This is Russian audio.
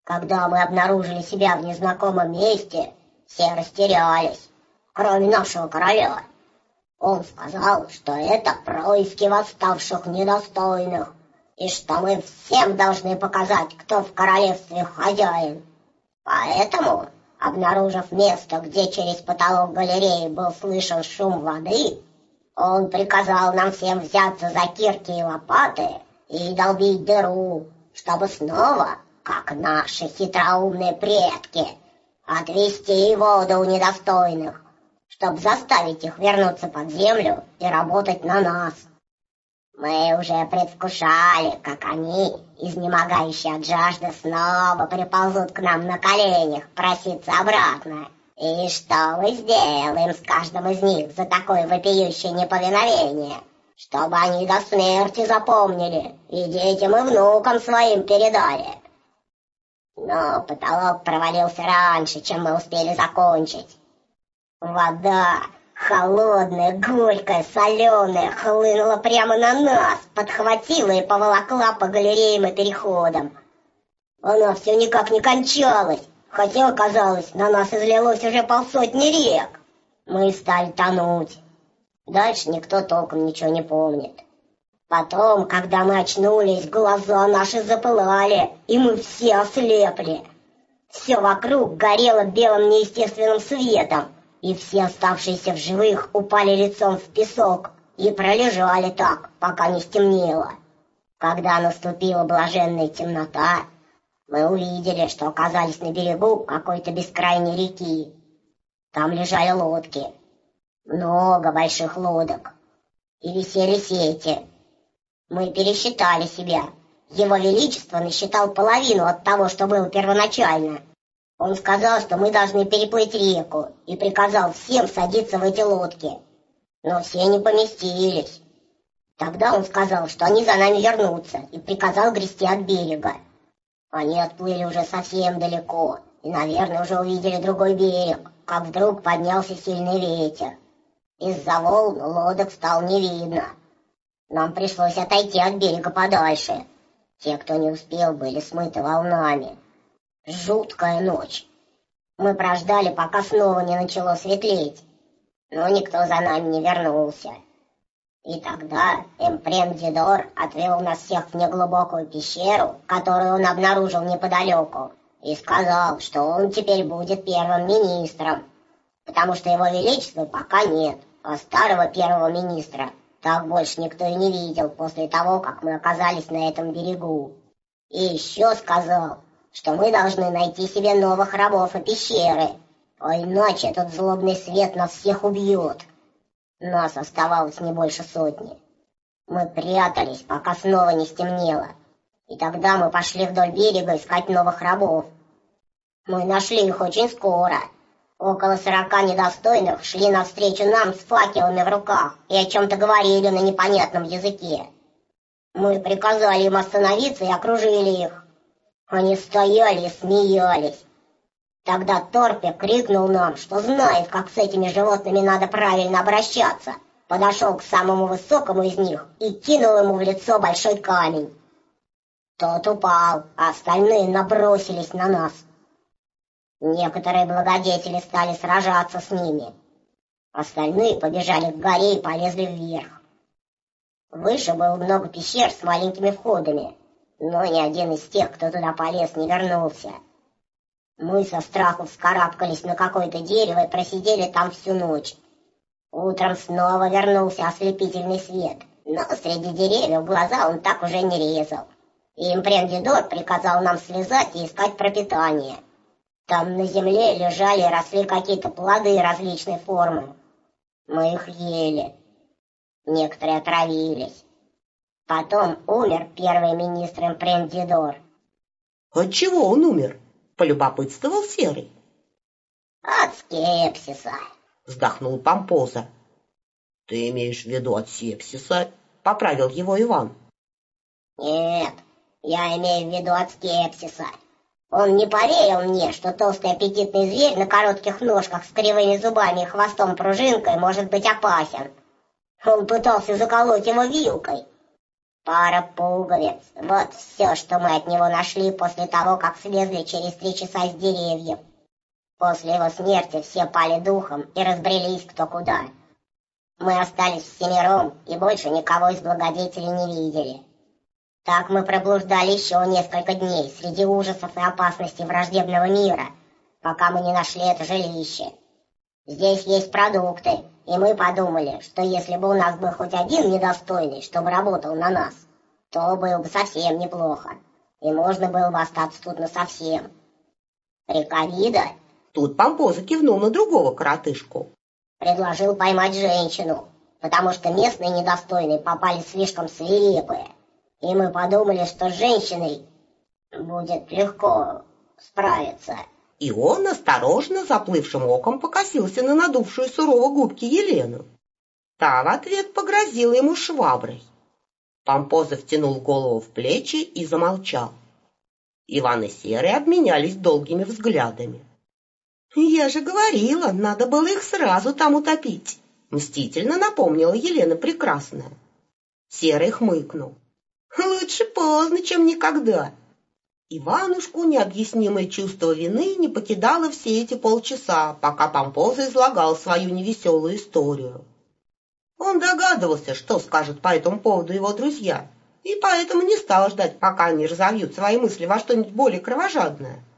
Когда мы обнаружили себя в незнакомом месте, все растерялись, кроме нашего короля. Он сказал, что это происки восставших недостойных, и что мы всем должны показать, кто в королевстве хозяин. Поэтому, обнаружив место, где через потолок галереи был слышен шум воды, он приказал нам всем взяться за кирки и лопаты и долбить дыру, чтобы снова, как наши хитроумные предки, отвести воду у недостойных, чтобы заставить их вернуться под землю и работать на нас. Мы уже предвкушали, как они, изнемогающие от жажды, снова приползут к нам на коленях проситься обратно. И что мы сделаем с каждым из них за такое вопиющее неповиновение, чтобы они до смерти запомнили и детям и внукам своим передали. Но потолок провалился раньше, чем мы успели закончить. Вода, холодная, горькая, соленая, хлынула прямо на нас, подхватила и поволокла по галереям и переходам. Она все никак не кончалась, хотя, казалось, на нас излилось уже 50 рек. Мы стали тонуть. Дальше никто толком ничего не помнит. Потом, когда мы очнулись, глаза наши запылали, и мы все ослепли. Все вокруг горело белым неестественным светом, и все оставшиеся в живых упали лицом в песок и пролежали так, пока не стемнело. Когда наступила блаженная темнота, мы увидели, что оказались на берегу какой-то бескрайней реки. Там лежали лодки, много больших лодок, и висели сети. Мы пересчитали себя. Его Величество насчитал половину от того, что было первоначально. Он сказал, что мы должны переплыть реку, и приказал всем садиться в эти лодки. Но все не поместились. Тогда он сказал, что они за нами вернутся, и приказал грести от берега. Они отплыли уже совсем далеко, и, наверное, уже увидели другой берег, как вдруг поднялся сильный ветер. Из-за волн лодок стало не видно. Нам пришлось отойти от берега подальше. Те, кто не успел, были смыты волнами. Жуткая ночь. Мы прождали, пока снова не начало светлеть, но никто за нами не вернулся. И тогда Эмпрен-Дидор отвел нас всех в неглубокую пещеру, которую он обнаружил неподалеку, и сказал, что он теперь будет первым министром, потому что его величества пока нет, а старого первого министра так больше никто и не видел после того, как мы оказались на этом берегу. И еще сказал, что мы должны найти себе новых рабов и пещеры, а иначе этот злобный свет нас всех убьет. Нас оставалось не больше 100. Мы прятались, пока снова не стемнело, и тогда мы пошли вдоль берега искать новых рабов. Мы нашли их очень скоро. Около 40 недостойных шли навстречу нам с факелами в руках и о чем-то говорили на непонятном языке. Мы приказали им остановиться и окружили их. Они стояли и смеялись. Тогда Торпе крикнул нам, что знает, как с этими животными надо правильно обращаться. Подошел к самому высокому из них и кинул ему в лицо большой камень. Тот упал, а остальные набросились на нас. Некоторые благодетели стали сражаться с ними. Остальные побежали к горе и полезли вверх. Выше было много пещер с маленькими входами, но ни один из тех, кто туда полез, не вернулся. Мы со страху вскарабкались на какое-то дерево и просидели там всю ночь. Утром снова вернулся ослепительный свет, но среди деревьев глаза он так уже не резал. И Эмпрен-Дидор приказал нам слезать и искать пропитание. Там на земле лежали и росли какие-то плоды различной формы. Мы их ели. Некоторые отравились. Потом умер первый министр Эмпрен-Дидор. От чего он умер? Полюбопытствовал Серый. От скепсиса, вздохнул Помпоза. Ты имеешь в виду от сепсиса? Поправил его Иван. Нет, я имею в виду от скепсиса. Он не поверил мне, что толстый аппетитный зверь на коротких ножках с кривыми зубами и хвостом-пружинкой может быть опасен. Он пытался заколоть его вилкой. Пара пуговиц. Вот все, что мы от него нашли после того, как слезли через 3 часа с деревьев. После его смерти все пали духом и разбрелись кто куда. Мы остались всемиром и больше никого из благодетелей не видели. Так мы проблуждали еще несколько дней среди ужасов и опасностей враждебного мира, пока мы не нашли это жилище. Здесь есть продукты, и мы подумали, что если бы у нас был хоть один недостойный, чтобы работал на нас, то было бы совсем неплохо, и можно было бы остаться тут насовсем. Река Вида. Тут Помпоза кивнул на другого коротышку. Предложил поймать женщину, потому что местные недостойные попали слишком свирепые, и мы подумали, что с женщиной будет легко справиться. И он осторожно заплывшим оком покосился на надувшую сурово губки Елену. Та в ответ погрозила ему шваброй. Помпоза втянул голову в плечи и замолчал. Иван и Серый обменялись долгими взглядами. «Я же говорила, надо было их сразу там утопить», — мстительно напомнила Елена Прекрасная. Серый хмыкнул. «Лучше поздно, чем никогда». Иванушку необъяснимое чувство вины не покидало все эти полчаса, пока Помпоза излагал свою невеселую историю. Он догадывался, что скажут по этому поводу его друзья, и поэтому не стал ждать, пока они разовьют свои мысли во что-нибудь более кровожадное.